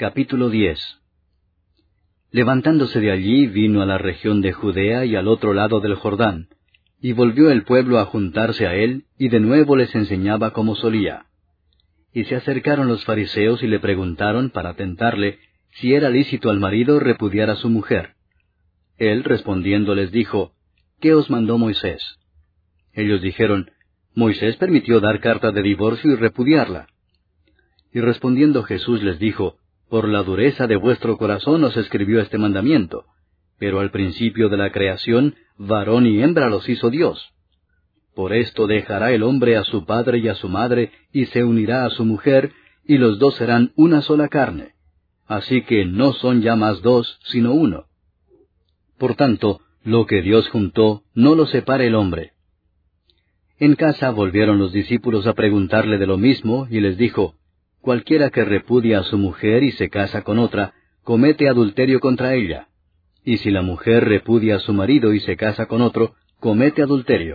Capítulo 10. Levantándose de allí, vino a la región de Judea y al otro lado del Jordán, y volvió el pueblo a juntarse a él, y de nuevo les enseñaba como solía. Y se acercaron los fariseos y le preguntaron, para tentarle, si era lícito al marido repudiar a su mujer. Él, respondiendo, les dijo, ¿qué os mandó Moisés? Ellos dijeron, Moisés permitió dar carta de divorcio y repudiarla. Y respondiendo Jesús les dijo, por la dureza de vuestro corazón os escribió este mandamiento, pero al principio de la creación, varón y hembra los hizo Dios. Por esto dejará el hombre a su padre y a su madre, y se unirá a su mujer, y los dos serán una sola carne. Así que no son ya más dos, sino uno. Por tanto, lo que Dios juntó, no lo separe el hombre. En casa volvieron los discípulos a preguntarle de lo mismo, y les dijo, cualquiera que repudia a su mujer y se casa con otra, comete adulterio contra ella. Y si la mujer repudia a su marido y se casa con otro, comete adulterio.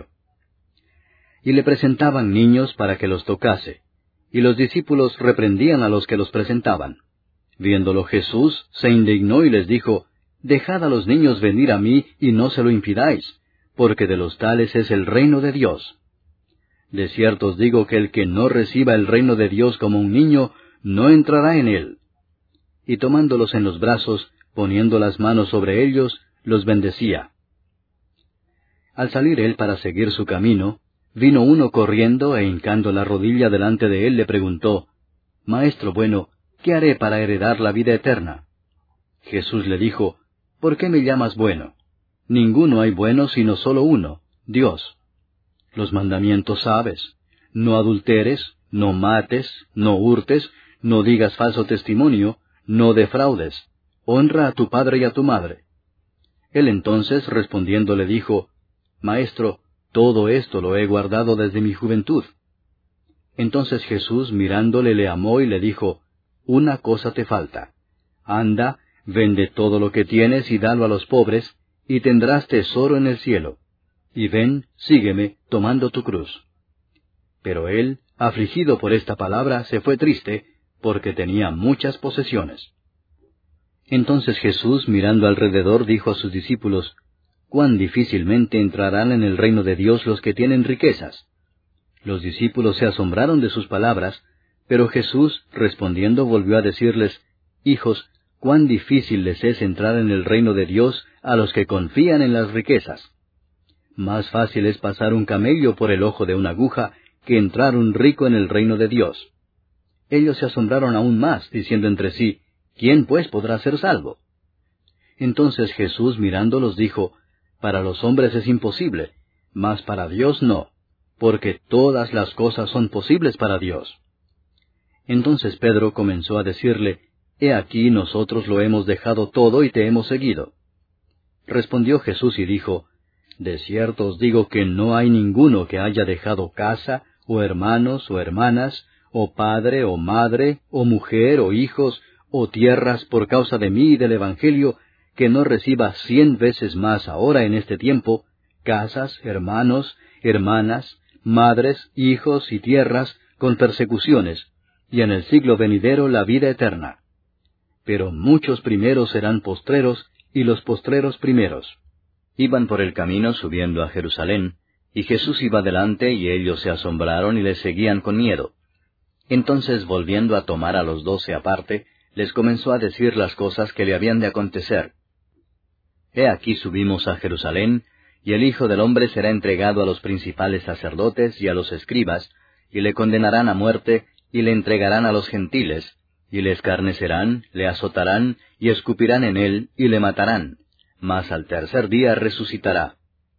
Y le presentaban niños para que los tocase, y los discípulos reprendían a los que los presentaban. Viéndolo Jesús, se indignó y les dijo, dejad a los niños venir a mí y no se lo impidáis, porque de los tales es el reino de Dios. De cierto os digo que el que no reciba el reino de Dios como un niño, no entrará en él. Y tomándolos en los brazos, poniendo las manos sobre ellos, los bendecía. Al salir él para seguir su camino, vino uno corriendo e hincando la rodilla delante de él le preguntó, Maestro bueno, ¿qué haré para heredar la vida eterna? Jesús le dijo, ¿por qué me llamas bueno? Ninguno hay bueno sino solo uno, Dios. Los mandamientos sabes, no adulteres, no mates, no hurtes, no digas falso testimonio, no defraudes, honra a tu padre y a tu madre. Él entonces respondiendo le dijo, Maestro, todo esto lo he guardado desde mi juventud. Entonces Jesús mirándole le amó y le dijo, una cosa te falta. Anda, vende todo lo que tienes y dalo a los pobres, y tendrás tesoro en el cielo. Y ven, sígueme, tomando tu cruz. Pero él, afligido por esta palabra, se fue triste, porque tenía muchas posesiones. Entonces Jesús, mirando alrededor, dijo a sus discípulos, cuán difícilmente entrarán en el reino de Dios los que tienen riquezas. Los discípulos se asombraron de sus palabras, pero Jesús, respondiendo, volvió a decirles, hijos, cuán difícil les es entrar en el reino de Dios a los que confían en las riquezas. Más fácil es pasar un camello por el ojo de una aguja que entrar un rico en el reino de Dios. Ellos se asombraron aún más, diciendo entre sí, ¿quién pues podrá ser salvo? Entonces Jesús mirándolos dijo, para los hombres es imposible, mas para Dios no, porque todas las cosas son posibles para Dios. Entonces Pedro comenzó a decirle, He aquí nosotros lo hemos dejado todo y te hemos seguido. Respondió Jesús y dijo, de cierto os digo que no hay ninguno que haya dejado casa, o hermanos, o hermanas, o padre, o madre, o mujer, o hijos, o tierras por causa de mí y del Evangelio, que no reciba 100 veces más ahora en este tiempo, casas, hermanos, hermanas, madres, hijos y tierras, con persecuciones, y en el siglo venidero la vida eterna. Pero muchos primeros serán postreros, y los postreros primeros. Iban por el camino subiendo a Jerusalén, y Jesús iba delante, y ellos se asombraron y le seguían con miedo. Entonces, volviendo a tomar a los 12 aparte, les comenzó a decir las cosas que le habían de acontecer. He aquí subimos a Jerusalén, y el Hijo del Hombre será entregado a los principales sacerdotes y a los escribas, y le condenarán a muerte, y le entregarán a los gentiles, y le escarnecerán, le azotarán, y escupirán en él, y le matarán. Mas al tercer día resucitará.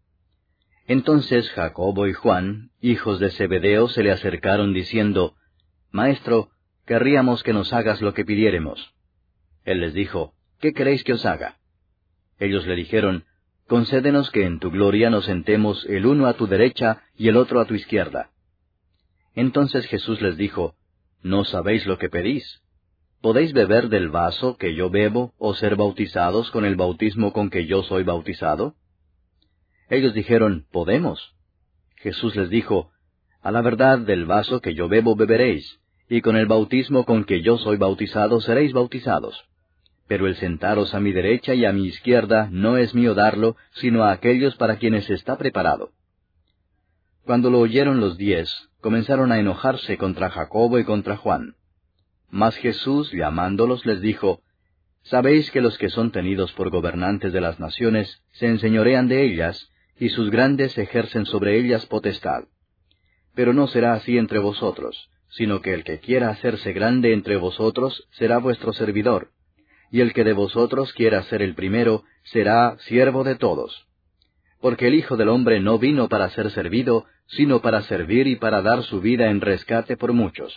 Entonces Jacobo y Juan, hijos de Zebedeo, se le acercaron diciendo, Maestro, querríamos que nos hagas lo que pidiéremos. Él les dijo, ¿qué queréis que os haga? Ellos le dijeron, concédenos que en tu gloria nos sentemos el uno a tu derecha y el otro a tu izquierda. Entonces Jesús les dijo, ¿no sabéis lo que pedís? ¿Podéis beber del vaso que yo bebo, o ser bautizados con el bautismo con que yo soy bautizado? Ellos dijeron, podemos. Jesús les dijo, a la verdad del vaso que yo bebo beberéis, y con el bautismo con que yo soy bautizado seréis bautizados. Pero el sentaros a mi derecha y a mi izquierda no es mío darlo, sino a aquellos para quienes está preparado. Cuando lo oyeron los 10, comenzaron a enojarse contra Jacobo y contra Juan. Mas Jesús, llamándolos, les dijo, Sabéis que los que son tenidos por gobernantes de las naciones se enseñorean de ellas, y sus grandes ejercen sobre ellas potestad. Pero no será así entre vosotros, sino que el que quiera hacerse grande entre vosotros será vuestro servidor, y el que de vosotros quiera ser el primero será siervo de todos. Porque el Hijo del Hombre no vino para ser servido, sino para servir y para dar su vida en rescate por muchos.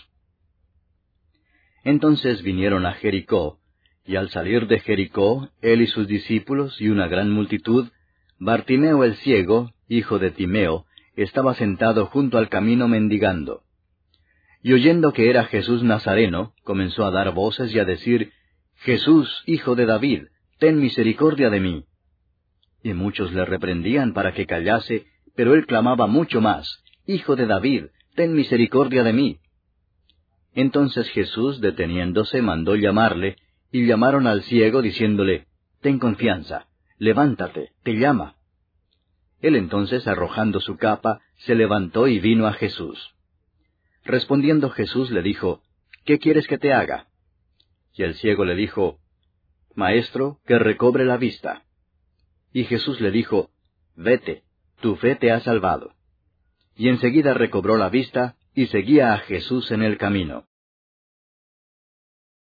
Entonces vinieron a Jericó, y al salir de Jericó, él y sus discípulos y una gran multitud, Bartimeo el ciego, hijo de Timeo, estaba sentado junto al camino mendigando. Y oyendo que era Jesús Nazareno, comenzó a dar voces y a decir, Jesús, hijo de David, ten misericordia de mí. Y muchos le reprendían para que callase, pero él clamaba mucho más, Hijo de David, ten misericordia de mí. Entonces Jesús, deteniéndose, mandó llamarle, y llamaron al ciego, diciéndole, Ten confianza, levántate, te llama. Él entonces, arrojando su capa, se levantó y vino a Jesús. Respondiendo Jesús le dijo, ¿Qué quieres que te haga? Y el ciego le dijo, Maestro, que recobre la vista. Y Jesús le dijo, Vete, tu fe te ha salvado. Y enseguida recobró la vista, y seguía a Jesús en el camino.